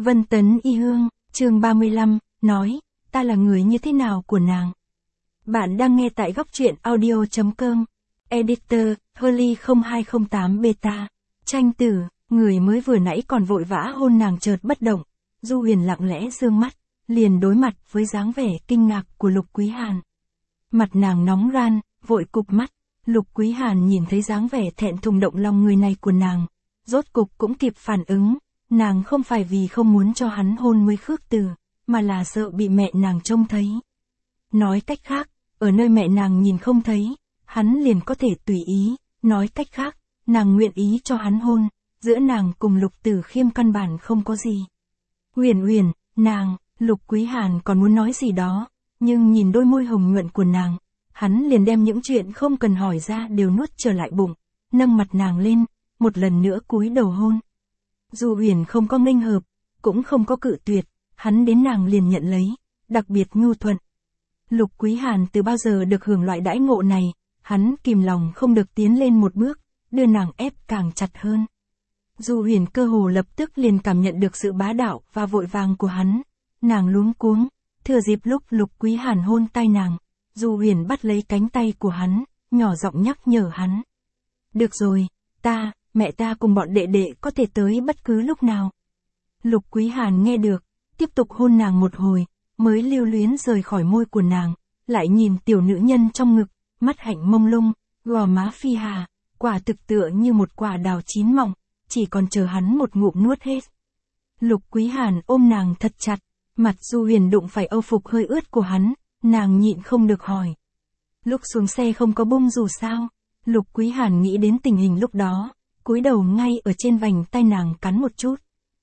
Vân Tấn Y Hương, chương 35, nói, ta là người như thế nào của nàng. Bạn đang nghe tại góc truyện audio.com. Editor, Holly 0208 Beta. Tranh tử, người mới vừa nãy còn vội vã hôn nàng chợt bất động. Du Huyền lặng lẽ dương mắt, liền đối mặt với dáng vẻ kinh ngạc của Lục Quý Hàn. Mặt nàng nóng ran, vội cụp mắt. Lục Quý Hàn nhìn thấy dáng vẻ thẹn thùng động lòng người này của nàng, rốt cục cũng kịp phản ứng. Nàng không phải vì không muốn cho hắn hôn mới khước từ, mà là sợ bị mẹ nàng trông thấy. Nói cách khác, ở nơi mẹ nàng nhìn không thấy, hắn liền có thể tùy ý. Nói cách khác, nàng nguyện ý cho hắn hôn, giữa nàng cùng Lục Tử Khiêm căn bản không có gì. Huyền, nàng, Lục Quý Hàn còn muốn nói gì đó, nhưng nhìn đôi môi hồng nhuận của nàng, hắn liền đem những chuyện không cần hỏi ra đều nuốt trở lại bụng, nâng mặt nàng lên, một lần nữa cúi đầu hôn. Du Huyền không có nghênh hợp, cũng không có cự tuyệt, hắn đến nàng liền nhận lấy, đặc biệt nhu thuận. Lục Quý Hàn từ bao giờ được hưởng loại đãi ngộ này, hắn kìm lòng không được tiến lên một bước, đưa nàng ép càng chặt hơn. Du Huyền cơ hồ lập tức liền cảm nhận được sự bá đạo và vội vàng của hắn, nàng luống cuống, thừa dịp lúc Lục Quý Hàn hôn tay nàng, Du Huyền bắt lấy cánh tay của hắn, nhỏ giọng nhắc nhở hắn. Được rồi, mẹ ta cùng bọn đệ đệ có thể tới bất cứ lúc nào. Lục Quý Hàn nghe được, tiếp tục hôn nàng một hồi, mới lưu luyến rời khỏi môi của nàng, lại nhìn tiểu nữ nhân trong ngực, mắt hạnh mông lung, gò má phi hà, quả thực tựa như một quả đào chín mọng, chỉ còn chờ hắn một ngụm nuốt hết. Lục Quý Hàn ôm nàng thật chặt, mặt Du Huyền đụng phải âu phục hơi ướt của hắn, nàng nhịn không được hỏi. Lúc xuống xe không có bung dù sao? Lục Quý Hàn nghĩ đến tình hình lúc đó, cúi đầu ngay ở trên vành tay nàng cắn một chút.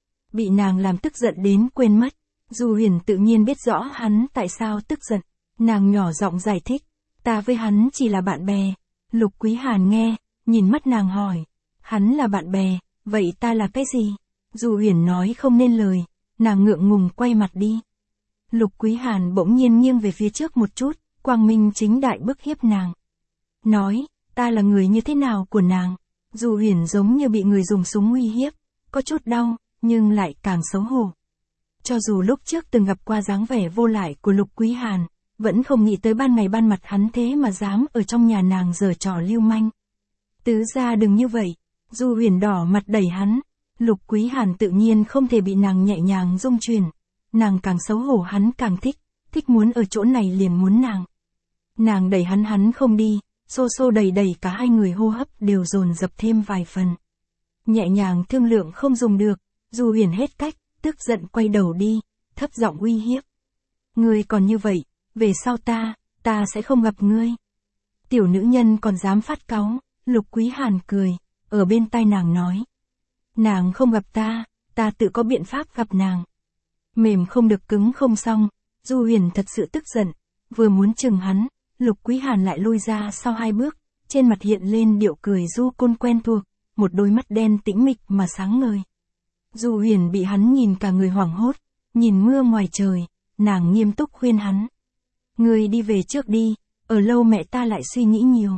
Bị nàng làm tức giận đến quên mất, Du Huyền tự nhiên biết rõ hắn tại sao tức giận, nàng nhỏ giọng giải thích, ta với hắn chỉ là bạn bè. Lục Quý Hàn nghe, nhìn mắt nàng hỏi, hắn là bạn bè, vậy ta là cái gì? Du Huyền nói không nên lời, nàng ngượng ngùng quay mặt đi. Lục Quý Hàn bỗng nhiên nghiêng về phía trước một chút, quang minh chính đại bức hiếp nàng. Nói, ta là người như thế nào của nàng? Du Huyền giống như bị người dùng súng uy hiếp, có chút đau, nhưng lại càng xấu hổ. Cho dù lúc trước từng gặp qua dáng vẻ vô lại của Lục Quý Hàn, vẫn không nghĩ tới ban ngày ban mặt hắn thế mà dám ở trong nhà nàng giở trò lưu manh. Tứ gia đừng như vậy, Du Huyền đỏ mặt đẩy hắn, Lục Quý Hàn tự nhiên không thể bị nàng nhẹ nhàng dung chuyển, nàng càng xấu hổ hắn càng thích muốn ở chỗ này liền muốn nàng. Nàng đẩy hắn không đi, xô đẩy cả hai người hô hấp đều dồn dập thêm vài phần. Nhẹ nhàng thương lượng không dùng được, Du Huyền hết cách, tức giận quay đầu đi, thấp giọng uy hiếp. Ngươi còn như vậy, về sau ta sẽ không gặp ngươi. Tiểu nữ nhân còn dám phát cáu, Lục Quý Hàn cười, ở bên tai nàng nói. Nàng không gặp ta tự có biện pháp gặp nàng. Mềm không được cứng không xong, Du Huyền thật sự tức giận, vừa muốn chừng hắn, Lục Quý Hàn lại lui ra sau hai bước, trên mặt hiện lên điệu cười du côn quen thuộc, một đôi mắt đen tĩnh mịch mà sáng ngời. Du Huyền bị hắn nhìn cả người hoảng hốt, nhìn mưa ngoài trời, nàng nghiêm túc khuyên hắn. Ngươi đi về trước đi, ở lâu mẹ ta lại suy nghĩ nhiều.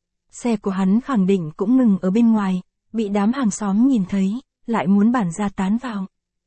Xe của hắn khẳng định cũng ngừng ở bên ngoài, bị đám hàng xóm nhìn thấy, lại muốn bản ra tán vào.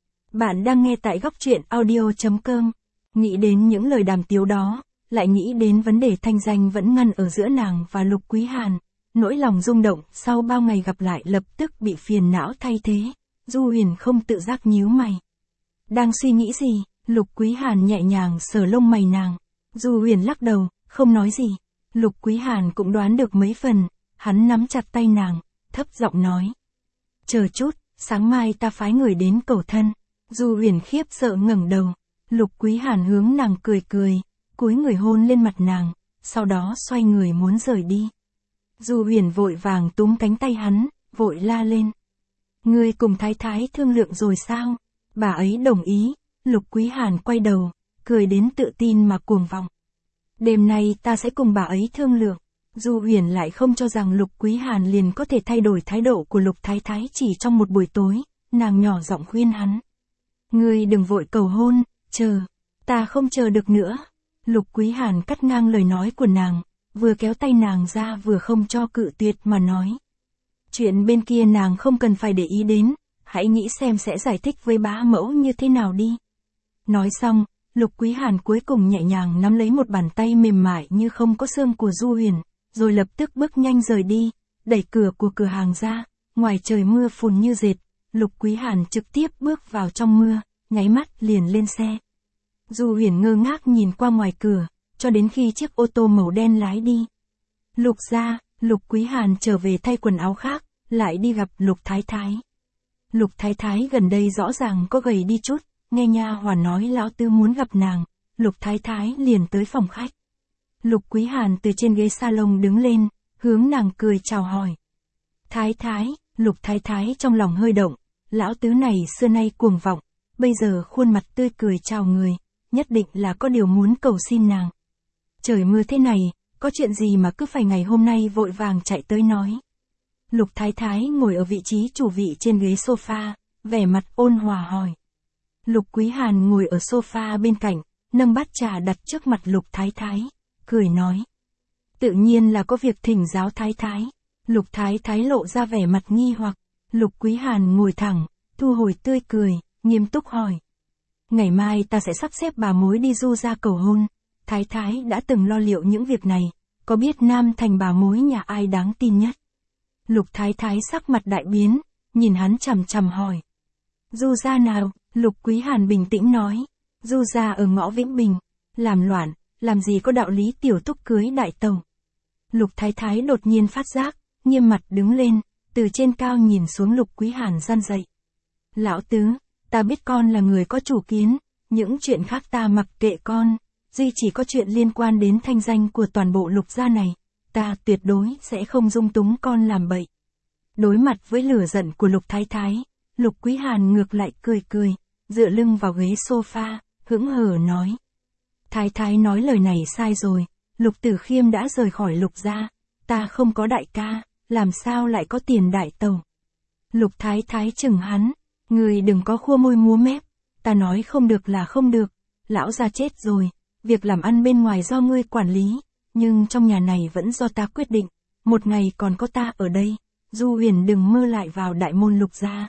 Bạn đang nghe tại góc truyện audio.com, nghĩ đến những lời đàm tiếu đó, lại nghĩ đến vấn đề thanh danh vẫn ngăn ở giữa nàng và Lục Quý Hàn, nỗi lòng rung động sau bao ngày gặp lại lập tức bị phiền não thay thế. Du Huyền không tự giác nhíu mày. Đang suy nghĩ gì? Lục Quý Hàn nhẹ nhàng sờ lông mày nàng. Du Huyền lắc đầu, không nói gì. Lục Quý Hàn cũng đoán được mấy phần, hắn nắm chặt tay nàng, thấp giọng nói. Chờ chút, sáng mai ta phái người đến cầu thân. Du Huyền khiếp sợ ngẩng đầu. Lục Quý Hàn hướng nàng cười, cúi người hôn lên mặt nàng, sau đó xoay người muốn rời đi. Du Huyền vội vàng túm cánh tay hắn, vội la lên. Ngươi cùng thái thái thương lượng rồi sao? Bà ấy đồng ý. Lục Quý Hàn quay đầu, cười đến tự tin mà cuồng vọng. Đêm nay ta sẽ cùng bà ấy thương lượng. Du Huyền lại không cho rằng Lục Quý Hàn liền có thể thay đổi thái độ của Lục thái thái chỉ trong một buổi tối, nàng nhỏ giọng khuyên hắn. Ngươi đừng vội cầu hôn, chờ, ta không chờ được nữa. Lục Quý Hàn cắt ngang lời nói của nàng, vừa kéo tay nàng ra vừa không cho cự tuyệt mà nói. Chuyện bên kia nàng không cần phải để ý đến, hãy nghĩ xem sẽ giải thích với bá mẫu như thế nào đi. Nói xong, Lục Quý Hàn cuối cùng nhẹ nhàng nắm lấy một bàn tay mềm mại như không có xương của Du Huyền, rồi lập tức bước nhanh rời đi, đẩy cửa của cửa hàng ra, ngoài trời mưa phùn như dệt, Lục Quý Hàn trực tiếp bước vào trong mưa, nháy mắt liền lên xe. Du Huyền ngơ ngác nhìn qua ngoài cửa, cho đến khi chiếc ô tô màu đen lái đi. Lục gia, Lục Quý Hàn trở về thay quần áo khác, lại đi gặp Lục Thái Thái. Lục Thái Thái gần đây rõ ràng có gầy đi chút, nghe nha hoàn nói lão tứ muốn gặp nàng, Lục Thái Thái liền tới phòng khách. Lục Quý Hàn từ trên ghế salon đứng lên, hướng nàng cười chào hỏi. Thái Thái, Lục Thái Thái trong lòng hơi động, lão tứ này xưa nay cuồng vọng, bây giờ khuôn mặt tươi cười chào người, nhất định là có điều muốn cầu xin nàng. Trời mưa thế này, có chuyện gì mà cứ phải ngày hôm nay vội vàng chạy tới nói. Lục Thái Thái ngồi ở vị trí chủ vị trên ghế sofa, vẻ mặt ôn hòa hỏi. Lục Quý Hàn ngồi ở sofa bên cạnh, nâng bát trà đặt trước mặt Lục Thái Thái, cười nói. Tự nhiên là có việc thỉnh giáo Thái Thái. Lục Thái Thái lộ ra vẻ mặt nghi hoặc, Lục Quý Hàn ngồi thẳng, thu hồi tươi cười, nghiêm túc hỏi. Ngày mai ta sẽ sắp xếp bà mối đi Du gia cầu hôn, Thái Thái đã từng lo liệu những việc này, có biết Nam thành bà mối nhà ai đáng tin nhất? Lục Thái Thái sắc mặt đại biến, nhìn hắn chằm chằm hỏi. Du gia nào? Lục Quý Hàn bình tĩnh nói. Du gia ở ngõ Vĩnh Bình, làm loạn, làm gì có đạo lý tiểu thúc cưới đại tàu. Lục Thái Thái đột nhiên phát giác, nghiêm mặt đứng lên, từ trên cao nhìn xuống Lục Quý Hàn răn dậy. Lão tứ, ta biết con là người có chủ kiến, những chuyện khác ta mặc kệ con, duy chỉ có chuyện liên quan đến thanh danh của toàn bộ Lục gia này, ta tuyệt đối sẽ không dung túng con làm bậy. Đối mặt với lửa giận của Lục Thái Thái, Lục Quý Hàn ngược lại cười cười, dựa lưng vào ghế sofa, hững hờ nói. Thái Thái nói lời này sai rồi, Lục Tử Khiêm đã rời khỏi Lục gia, ta không có đại ca, làm sao lại có tiền đại tàu. Lục Thái Thái chừng hắn, người đừng có khua môi múa mép, ta nói không được là không được, lão gia chết rồi, việc làm ăn bên ngoài do ngươi quản lý, nhưng trong nhà này vẫn do ta quyết định, một ngày còn có ta ở đây, Du Huyền đừng mơ lại vào đại môn Lục gia.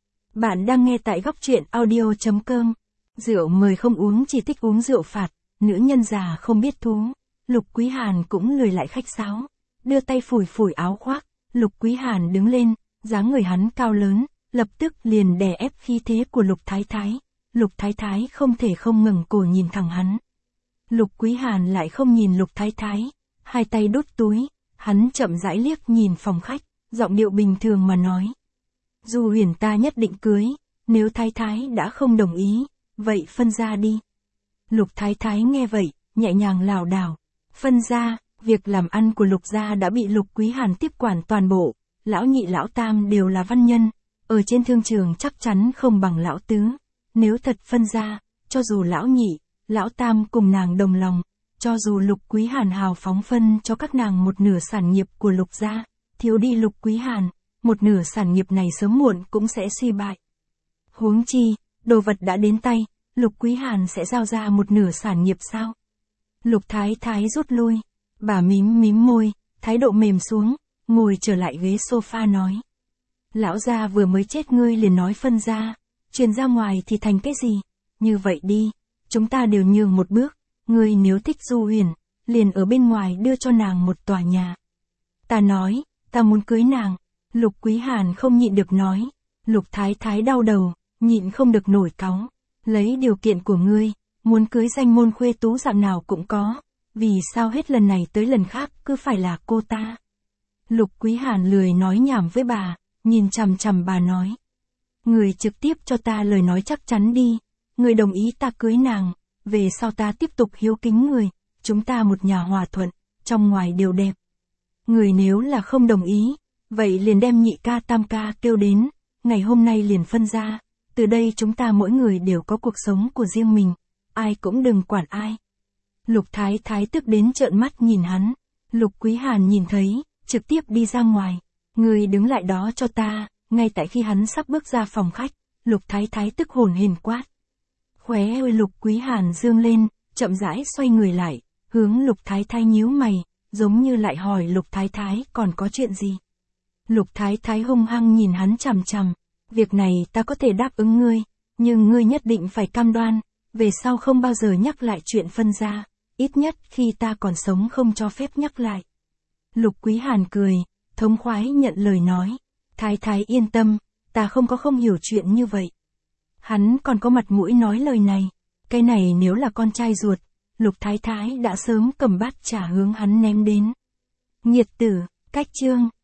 Bạn đang nghe tại góc truyện audio.com. Rượu mời không uống chỉ thích uống rượu phạt, nữ nhân già không biết thú. Lục Quý Hàn cũng lười lại khách sáo, đưa tay phủi phủi áo khoác, Lục Quý Hàn đứng lên, dáng người hắn cao lớn, lập tức liền đè ép khí thế của Lục Thái Thái. Lục Thái Thái không thể không ngẩng cổ nhìn thẳng hắn. Lục Quý Hàn lại không nhìn Lục Thái Thái, hai tay đút túi, hắn chậm rãi liếc nhìn phòng khách, giọng điệu bình thường mà nói. Du Huyền ta nhất định cưới, nếu Thái Thái đã không đồng ý, vậy phân ra đi. Lục Thái Thái nghe vậy, nhẹ nhàng lảo đảo. Phân ra, việc làm ăn của Lục gia đã bị Lục Quý Hàn tiếp quản toàn bộ, lão nhị lão tam đều là văn nhân, ở trên thương trường chắc chắn không bằng lão tứ. Nếu thật phân ra, cho dù lão nhị, lão tam cùng nàng đồng lòng, cho dù Lục Quý Hàn hào phóng phân cho các nàng một nửa sản nghiệp của Lục gia, thiếu đi Lục Quý Hàn, một nửa sản nghiệp này sớm muộn cũng sẽ suy bại. Huống chi, đồ vật đã đến tay, Lục Quý Hàn sẽ giao ra một nửa sản nghiệp sao? Lục Thái Thái rút lui, bà mím mím môi, thái độ mềm xuống, ngồi trở lại ghế sofa nói. Lão gia vừa mới chết ngươi liền nói phân ra, truyền ra ngoài thì thành cái gì? Như vậy đi, chúng ta đều nhường một bước, ngươi nếu thích Du Huyền, liền ở bên ngoài đưa cho nàng một tòa nhà. Ta nói, ta muốn cưới nàng. Lục Quý Hàn không nhịn được nói. Lục Thái Thái đau đầu, nhịn không được nổi cáu. Lấy điều kiện của ngươi, muốn cưới danh môn khuê tú dạng nào cũng có, vì sao hết lần này tới lần khác cứ phải là cô ta? Lục Quý Hàn lười nói nhảm với bà, nhìn chằm chằm bà nói. Người trực tiếp cho ta lời nói chắc chắn đi, người đồng ý ta cưới nàng, về sau ta tiếp tục hiếu kính người, chúng ta một nhà hòa thuận, trong ngoài đều đẹp. Người nếu là không đồng ý, vậy liền đem nhị ca tam ca kêu đến, ngày hôm nay liền phân ra, từ đây chúng ta mỗi người đều có cuộc sống của riêng mình, ai cũng đừng quản ai. Lục Thái Thái tức đến trợn mắt nhìn hắn, Lục Quý Hàn nhìn thấy, trực tiếp đi ra ngoài, người đứng lại đó cho ta, ngay tại khi hắn sắp bước ra phòng khách, Lục Thái Thái tức hồn hển quát. Khóe môi Lục Quý Hàn dương lên, chậm rãi xoay người lại, hướng Lục Thái Thái nhíu mày, giống như lại hỏi Lục Thái Thái còn có chuyện gì. Lục Thái Thái hung hăng nhìn hắn chằm chằm, việc này ta có thể đáp ứng ngươi, nhưng ngươi nhất định phải cam đoan, về sau không bao giờ nhắc lại chuyện phân gia, ít nhất khi ta còn sống không cho phép nhắc lại. Lục Quý Hàn cười, thống khoái nhận lời nói, thái thái yên tâm, ta không hiểu chuyện như vậy. Hắn còn có mặt mũi nói lời này, cái này nếu là con trai ruột, Lục thái thái đã sớm cầm bát trà hướng hắn ném đến. Nghiệt tử, cách chương,